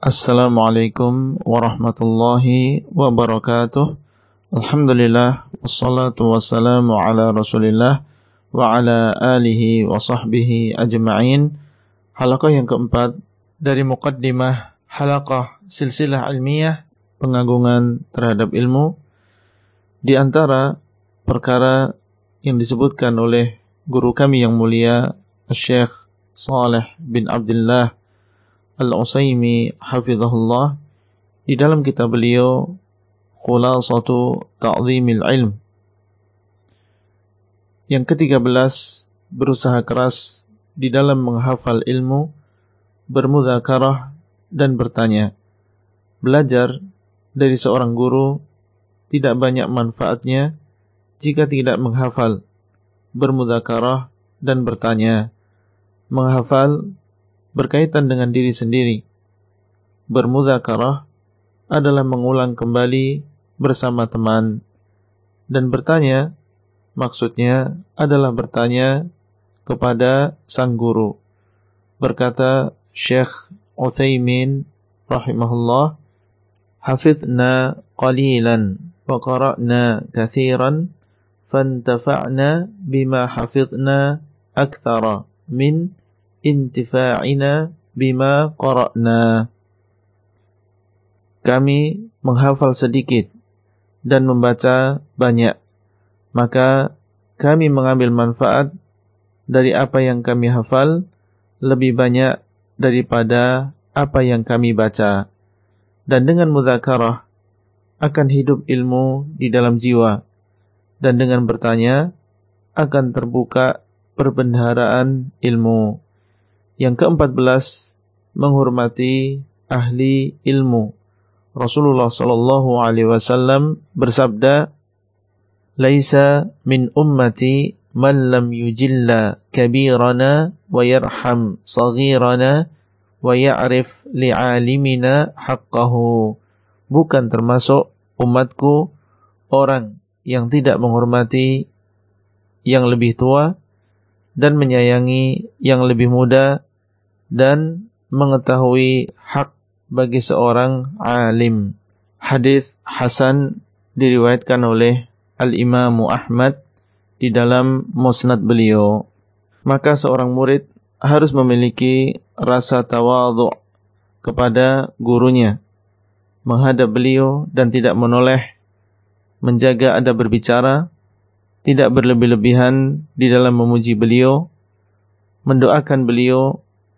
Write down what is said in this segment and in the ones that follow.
Assalamualaikum warahmatullahi wabarakatuh. Alhamdulillah, wassalatu wassalamu ala rasulillah wa ala alihi wa sahbihi ajma'in. Halaqah yang keempat dari muqaddimah halaqah silsilah ilmiah, pengagungan terhadap ilmu. Di antara perkara yang disebutkan oleh guru kami yang mulia, Syekh Shalih bin Abdullah Al-Utsaimin hafizahullah, di dalam kitab beliau Khulasatu Ta'zimil Ilm, yang ke-13, berusaha keras di dalam menghafal ilmu, bermudzakarah dan bertanya. Belajar dari seorang guru tidak banyak manfaatnya jika tidak menghafal, bermudzakarah dan bertanya. Menghafal berkaitan dengan diri sendiri. Bermudzakarah adalah mengulang kembali bersama teman. Dan bertanya, maksudnya adalah bertanya kepada sang guru. Berkata Syekh Utsaimin rahimahullah, hafizna qalilan wa qara'na katsiran fantafa'na bima hafizna aktsara min intifa'ina bima qara'na. Kami menghafal sedikit dan membaca banyak, maka kami mengambil manfaat dari apa yang kami hafal lebih banyak daripada apa yang kami baca. Dan dengan mudzakarah akan hidup ilmu di dalam jiwa, dan dengan bertanya akan terbuka perbendaharaan ilmu. Yang ke-14, menghormati ahli ilmu. Rasulullah sallallahu alaihi wasallam bersabda, "Laisa min ummati man lam yujilla kabirana wa yarham saghirana wa ya'rif li'alimina haqqahu." Bukan termasuk umatku orang yang tidak menghormati yang lebih tua dan menyayangi yang lebih muda, dan mengetahui hak bagi seorang alim. Hadis hasan diriwayatkan oleh Al-Imam Ahmad di dalam musnad beliau. Maka seorang murid harus memiliki rasa tawadhu kepada gurunya, menghadap beliau dan tidak menoleh, menjaga adab berbicara, tidak berlebih-lebihan di dalam memuji beliau, mendoakan beliau,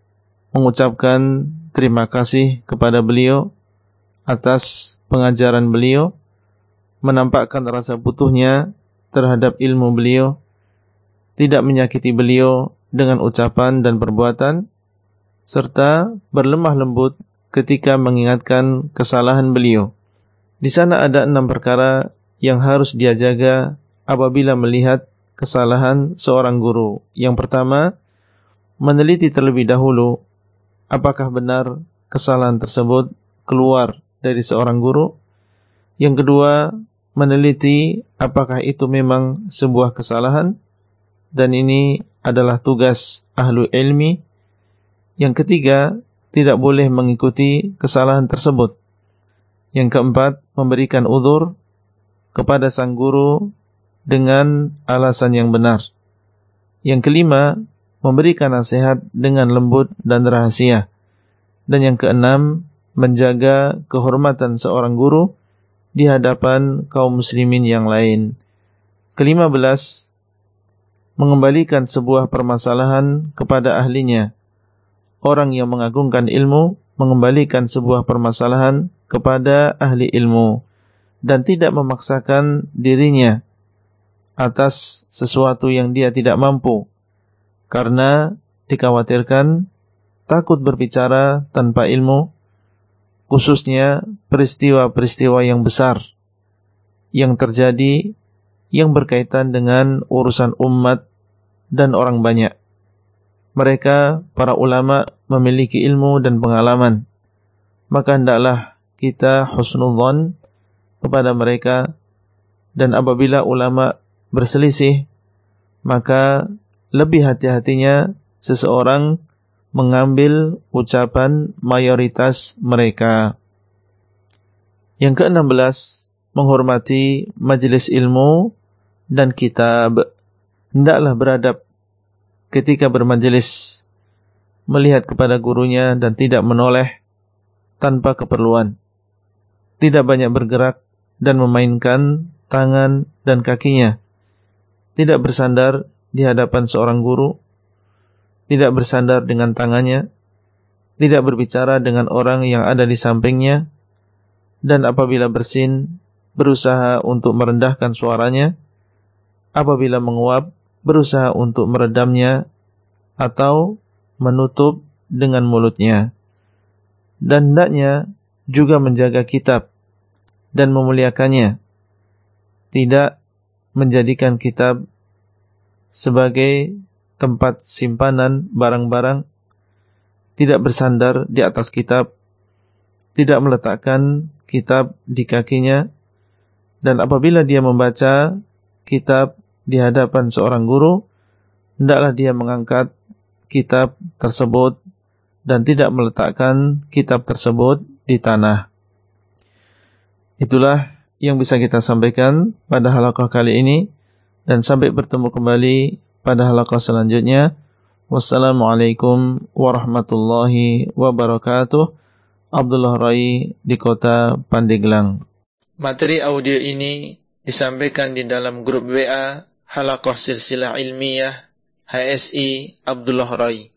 mengucapkan terima kasih kepada beliau atas pengajaran beliau, menampakkan rasa butuhnya terhadap ilmu beliau, tidak menyakiti beliau dengan ucapan dan perbuatan, serta berlemah lembut ketika mengingatkan kesalahan beliau. Di sana ada 6 perkara yang harus dia jaga apabila melihat kesalahan seorang guru. Yang pertama, meneliti terlebih dahulu apakah benar kesalahan tersebut keluar dari seorang guru. Yang kedua, meneliti apakah itu memang sebuah kesalahan, dan ini adalah tugas ahlu ilmi. Yang ketiga, tidak boleh mengikuti kesalahan tersebut. Yang keempat, memberikan uzur kepada sang guru dengan alasan yang benar. Yang kelima, memberikan nasihat dengan lembut dan rahasia. Dan yang keenam, menjaga kehormatan seorang guru di hadapan kaum muslimin yang lain. Ke-15, mengembalikan sebuah permasalahan kepada ahlinya. Orang yang mengagungkan ilmu mengembalikan sebuah permasalahan kepada ahli ilmu dan tidak memaksakan dirinya atas sesuatu yang dia tidak mampu, karena dikhawatirkan takut berbicara tanpa ilmu, khususnya peristiwa-peristiwa yang besar yang terjadi yang berkaitan dengan urusan umat dan orang banyak. Mereka, para ulama, memiliki ilmu dan pengalaman, maka hendaklah kita husnudzon kepada mereka. Dan apabila ulama berselisih, maka lebih hati-hatinya seseorang mengambil ucapan mayoritas mereka. Yang ke-16, menghormati majelis ilmu dan kitab. Hendaklah beradab ketika bermajelis, melihat kepada gurunya dan tidak menoleh tanpa keperluan. Tidak banyak bergerak dan memainkan tangan dan kakinya. Tidak bersandar di hadapan seorang guru. Tidak bersandar dengan tangannya. Tidak berbicara dengan orang yang ada di sampingnya. Dan apabila bersin, berusaha untuk merendahkan suaranya. Apabila menguap, berusaha untuk meredamnya atau menutup dengan mulutnya. Dan hendaknya juga menjaga kitab dan memuliakannya. Tidak menjadikan kitab sebagai tempat simpanan barang-barang. Tidak bersandar di atas kitab. Tidak meletakkan kitab di kakinya. Dan apabila dia membaca kitab di hadapan seorang guru, hendaklah dia mengangkat kitab tersebut dan tidak meletakkan kitab tersebut di tanah. Itulah yang bisa kita sampaikan pada halaqah kali ini, dan sampai bertemu kembali pada halaqah selanjutnya. Wassalamualaikum warahmatullahi wabarakatuh. Abdullah Rai di kota Pandeglang. Materi audio ini disampaikan di dalam grup WA Halaqah Silsilah Ilmiah HSI Abdullah Rai.